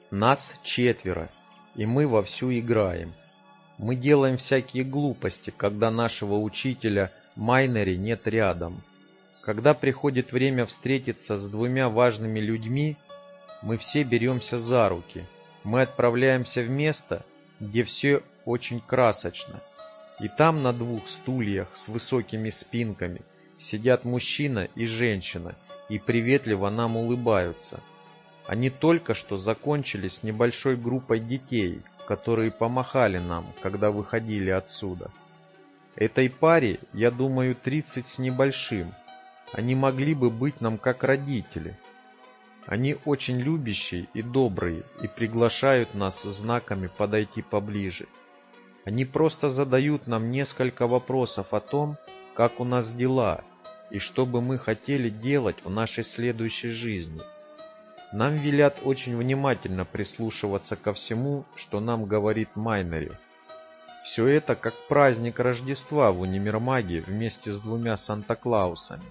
Нас 4, и мы вовсю играем. Мы делаем всякие глупости, когда нашего учителя Майнери нет рядом. Когда приходит время встретиться с двумя важными людьми, мы все беремся за руки. Мы отправляемся в место, где все очень красочно. И там на 2 стульях с высокими спинками сидят мужчина и женщина и приветливо нам улыбаются. Они только что закончили с небольшой группой детей, которые помахали нам, когда выходили отсюда. Этой паре, я думаю, 30 с небольшим. Они могли бы быть нам как родители. Они очень любящие и добрые и приглашают нас знаками подойти поближе. Они просто задают нам несколько вопросов о том, как у нас дела и что бы мы хотели делать в нашей следующей жизни. Нам велят очень внимательно прислушиваться ко всему, что нам говорит Майнери. Все это как праздник Рождества в универмаге вместе с 2 Санта-Клаусами.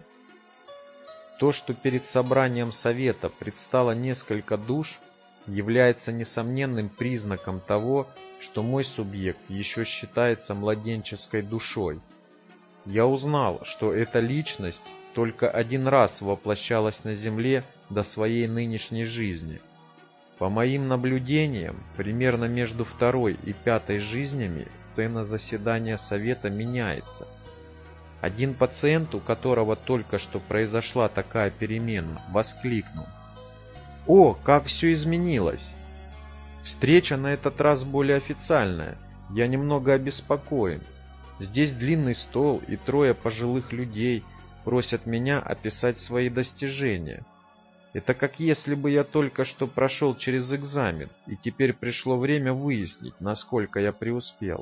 То, что перед собранием совета предстало несколько душ, является несомненным признаком того, что мой субъект еще считается младенческой душой. Я узнал, что эта личность только 1 раз воплощалась на земле до своей нынешней жизни. По моим наблюдениям, примерно между 2-й и 5-й жизнями сцена заседания совета меняется. Один пациент, у которого только что произошла такая перемена, воскликнул: «О, как все изменилось! Встреча на этот раз более официальная. Я немного обеспокоен. Здесь длинный стол, и 3 пожилых людей просят меня описать свои достижения. Это как если бы я только что прошел через экзамен, и теперь пришло время выяснить, насколько я преуспел».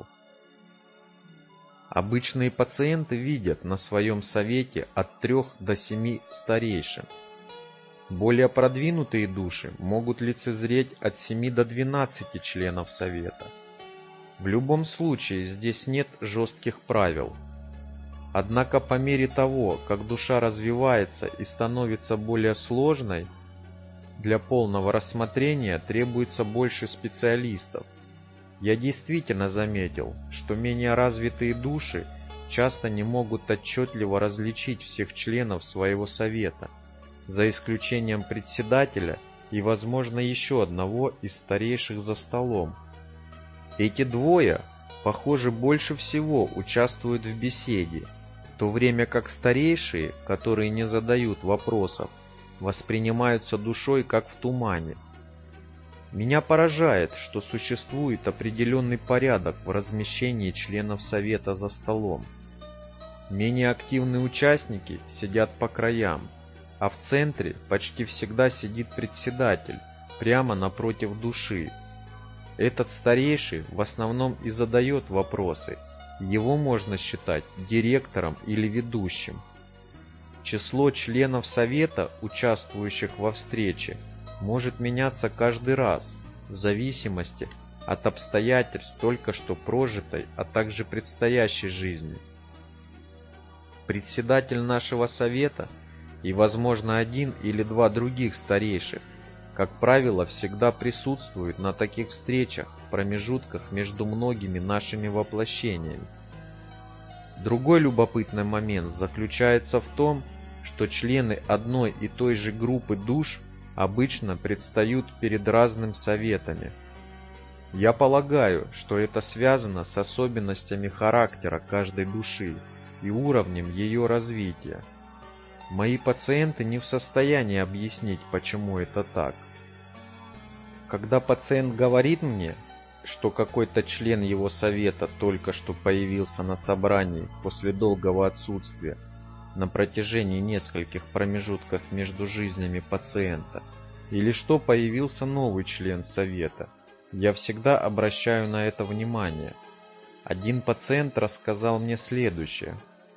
Обычные пациенты видят на своем совете от 3 до 7 старейшин. Более продвинутые души могут лицезреть от 7 до 12 членов совета. В любом случае здесь нет жестких правил. Однако по мере того, как душа развивается и становится более сложной, для полного рассмотрения требуется больше специалистов. Я действительно заметил, что менее развитые души часто не могут отчетливо различить всех членов своего совета, за исключением председателя и, возможно, еще одного из старейших за столом. Эти 2, похоже, больше всего участвуют в беседе, в то время как старейшие, которые не задают вопросов, воспринимаются душой как в тумане. Меня поражает, что существует определенный порядок в размещении членов совета за столом. Менее активные участники сидят по краям, а в центре почти всегда сидит председатель, прямо напротив души. Этот старейший в основном и задает вопросы. Его можно считать директором или ведущим. Число членов совета, участвующих во встрече, может меняться каждый раз, в зависимости от обстоятельств только что прожитой, а также предстоящей жизни. Председатель нашего совета и, возможно, 1 или 2 других старейших, как правило, всегда присутствуют на таких встречах в промежутках между многими нашими воплощениями. Другой любопытный момент заключается в том, что члены одной и той же группы душ обычно предстают перед разными советами. Я полагаю, что это связано с особенностями характера каждой души и уровнем ее развития. Мои пациенты не в состоянии объяснить, почему это так. Когда пациент говорит мне, что какой-то член его совета только что появился на собрании после долгого отсутствия на протяжении нескольких промежутков между жизнями пациента, или что появился новый член совета, я всегда обращаю на это внимание. Один пациент рассказал мне следующее.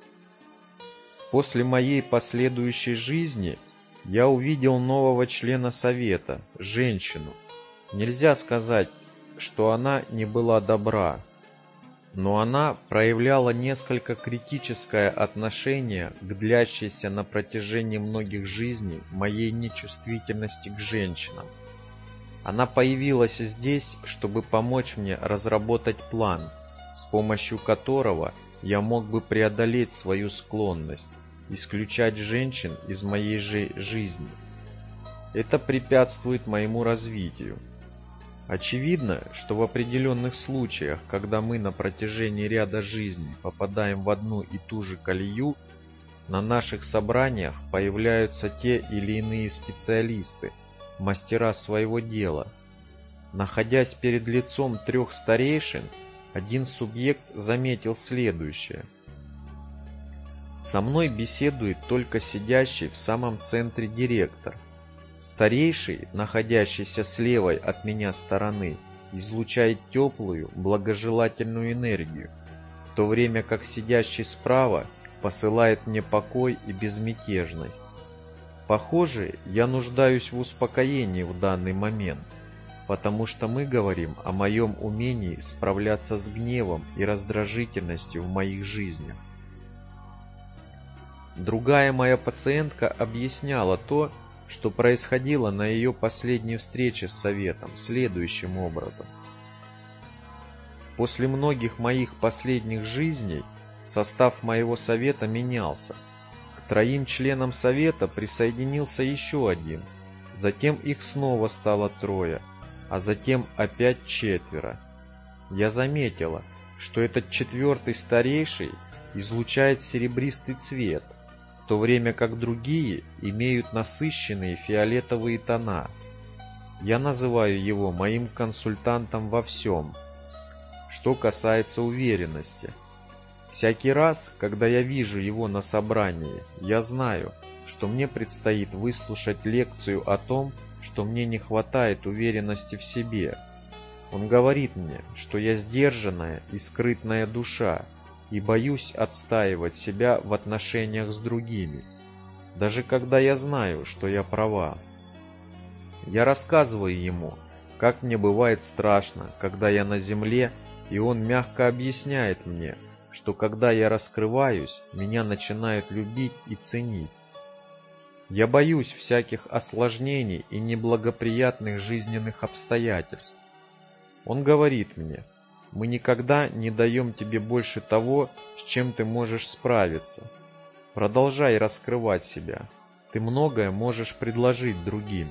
После моей последующей жизни я увидел нового члена совета, женщину. Нельзя сказать, что она не была добра, но она проявляла несколько критическое отношение к длящейся на протяжении многих жизней моей нечувствительности к женщинам. Она появилась здесь, чтобы помочь мне разработать план, с помощью которого я мог бы преодолеть свою склонность, исключать женщин из моей жизни. Это препятствует моему развитию. Очевидно, что в определенных случаях, когда мы на протяжении ряда жизней попадаем в одну и ту же колею, на наших собраниях появляются те или иные специалисты, мастера своего дела. Находясь перед лицом 3 старейшин, один субъект заметил следующее. Со мной беседует только сидящий в самом центре директор. Старейший, находящийся с левой от меня стороны, излучает теплую, благожелательную энергию, в то время как сидящий справа посылает мне покой и безмятежность. Похоже, я нуждаюсь в успокоении в данный момент, потому что мы говорим о моем умении справляться с гневом и раздражительностью в моих жизнях. Другая моя пациентка объясняла то, что происходило на ее последней встрече с советом, следующим образом. После многих моих последних жизней состав моего совета менялся. К 3 членам совета присоединился еще один, затем их снова стало 3, а затем опять 4. Я заметила, что этот 4-й старейший излучает серебристый цвет, в то время как другие имеют насыщенные фиолетовые тона. Я называю его моим консультантом во всем. Что касается уверенности, всякий раз, когда я вижу его на собрании, я знаю, что мне предстоит выслушать лекцию о том, что мне не хватает уверенности в себе. Он говорит мне, что я сдержанная и скрытная душа, и боюсь отстаивать себя в отношениях с другими, даже когда я знаю, что я права. Я рассказываю ему, как мне бывает страшно, когда я на земле, и он мягко объясняет мне, что когда я раскрываюсь, меня начинают любить и ценить. Я боюсь всяких осложнений и неблагоприятных жизненных обстоятельств. Он говорит мне: мы никогда не даем тебе больше того, с чем ты можешь справиться. Продолжай раскрывать себя. Ты многое можешь предложить другим.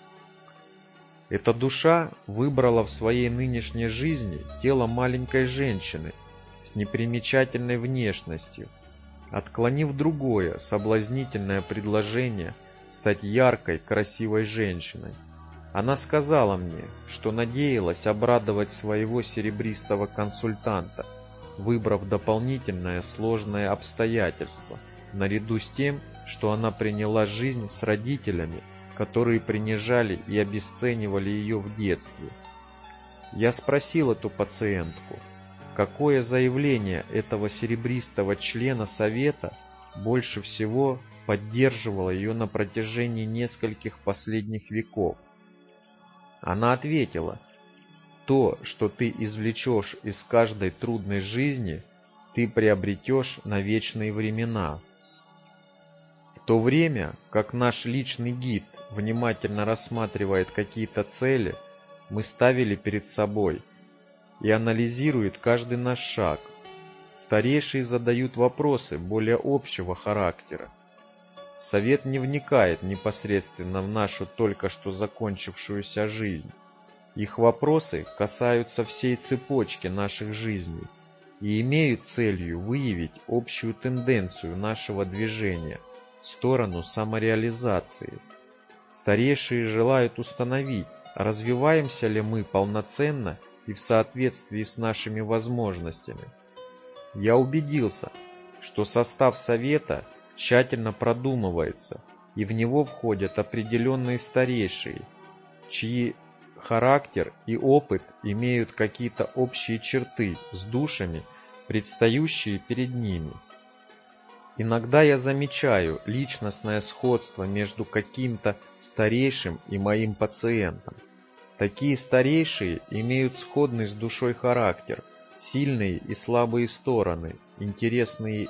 Эта душа выбрала в своей нынешней жизни тело маленькой женщины с непримечательной внешностью, отклонив другое соблазнительное предложение стать яркой, красивой женщиной. Она сказала мне, что надеялась обрадовать своего серебристого консультанта, выбрав дополнительное сложное обстоятельство, наряду с тем, что она приняла жизнь с родителями, которые принижали и обесценивали ее в детстве. Я спросил эту пациентку, какое заявление этого серебристого члена совета больше всего поддерживало ее на протяжении нескольких последних веков. Она ответила: то, что ты извлечешь из каждой трудной жизни, ты приобретешь на вечные времена. В то время, как наш личный гид внимательно рассматривает какие-то цели, мы ставили перед собой и анализирует каждый наш шаг. Старейшие задают вопросы более общего характера. Совет не вникает непосредственно в нашу только что закончившуюся жизнь. Их вопросы касаются всей цепочки наших жизней и имеют целью выявить общую тенденцию нашего движения в сторону самореализации. Старейшие желают установить, развиваемся ли мы полноценно и в соответствии с нашими возможностями. Я убедился, что состав совета тщательно продумывается, и в него входят определенные старейшие, чьи характер и опыт имеют какие-то общие черты с душами, предстающие перед ними. Иногда я замечаю личностное сходство между каким-то старейшим и моим пациентом. Такие старейшие имеют сходный с душой характер, сильные и слабые стороны, интересы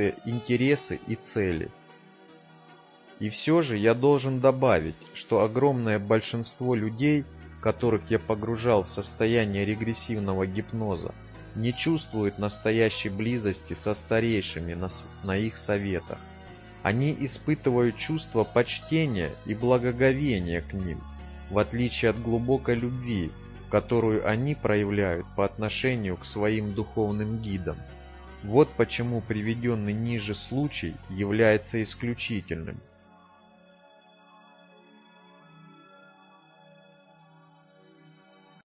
и цели. И все же я должен добавить, что огромное большинство людей которых я погружал в состояние регрессивного гипноза, не чувствуют настоящей близости со старейшими на их советах. Они испытывают чувство почтения и благоговения к ним, в отличие от глубокой любви, которую они проявляют по отношению к своим духовным гидам. Вот почему приведенный ниже случай является исключительным.